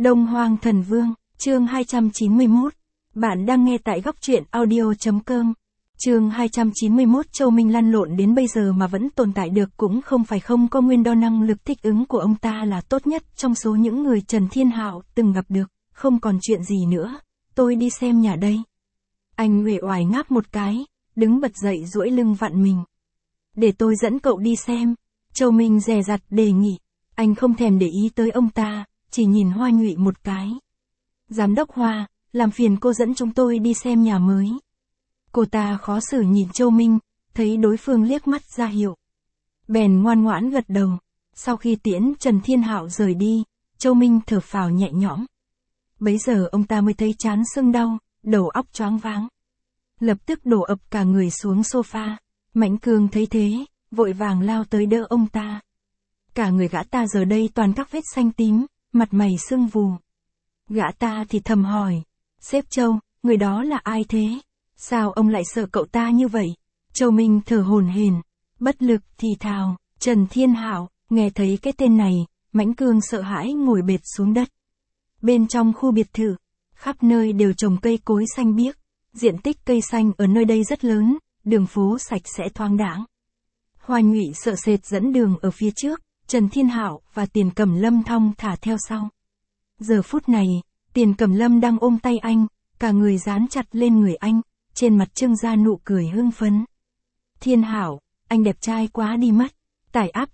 Đông Hoang Thần Vương, chương 291. Bạn đang nghe tại góc truyện audio.com. Chương 291. Châu Minh lăn lộn đến bây giờ mà vẫn tồn tại được cũng không phải không có nguyên do năng lực thích ứng của ông ta là tốt nhất trong số những người Trần Thiên Hạo từng gặp được, không còn chuyện gì nữa, tôi đi xem nhà đây. Anh uể oải ngáp một cái, đứng bật dậy duỗi lưng vặn mình. Để tôi dẫn cậu đi xem, Châu Minh dè dặt đề nghị, anh không thèm để ý tới ông ta, chỉ nhìn Hoa Nhụy một cái. Giám đốc Hoa, làm phiền cô dẫn chúng tôi đi xem nhà mới. Cô ta khó xử nhìn Châu Minh, thấy đối phương liếc mắt ra hiệu. Bèn ngoan ngoãn gật đầu. Sau khi tiễn Trần Thiên Hạo rời đi, Châu Minh thở phào nhẹ nhõm. Bấy giờ ông ta mới thấy trán sưng đau, đầu óc choáng váng. Lập tức đổ ập cả người xuống sofa. Mãnh Cương thấy thế, vội vàng lao tới đỡ ông ta. Cả người gã ta giờ đây toàn các vết xanh tím, mặt mày sưng vù. Gã ta thì thầm hỏi, sếp Châu, người đó là ai thế? Sao ông lại sợ cậu ta như vậy? Châu Minh thở hổn hển, bất lực thì thào, Trần Thiên Hạo. Nghe thấy cái tên này, Mãnh Cương sợ hãi ngồi bệt xuống đất. Bên trong khu biệt thự, khắp nơi đều trồng cây cối xanh biếc, diện tích cây xanh ở nơi đây rất lớn, đường phố sạch sẽ thoáng đãng. Hoa Nhụy sợ sệt dẫn đường ở phía trước, Trần Thiên Hạo và Tiền Cẩm Lâm thong thả theo sau. Giờ phút này, Tiền Cẩm Lâm đang ôm tay anh, cả người dán chặt lên người anh, trên mặt trưng ra nụ cười hưng phấn. Thiên Hạo, anh đẹp trai quá đi mất. Tải app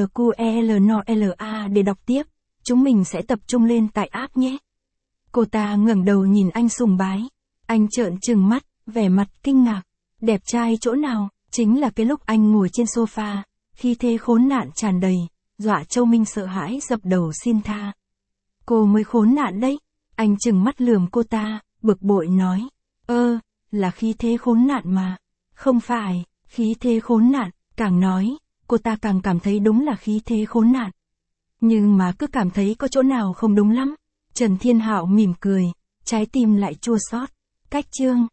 TRQELNOLA để đọc tiếp, chúng mình sẽ tập trung lên tải app nhé. Cô ta ngẩng đầu nhìn anh sùng bái. Anh trợn trừng mắt, vẻ mặt kinh ngạc. Đẹp trai chỗ nào? Chính là cái lúc anh ngồi trên sofa, khi thế khốn nạn tràn đầy, dọa Châu Minh sợ hãi dập đầu xin tha. Cô mới khốn nạn đấy. Anh trừng mắt lườm cô ta, bực bội nói. Là khí thế khốn nạn mà. Không phải, khí thế khốn nạn, càng nói, cô ta càng cảm thấy đúng là khí thế khốn nạn. Nhưng mà cứ cảm thấy có chỗ nào không đúng lắm. Trần Thiên Hạo mỉm cười, trái tim lại chua xót. Cách chương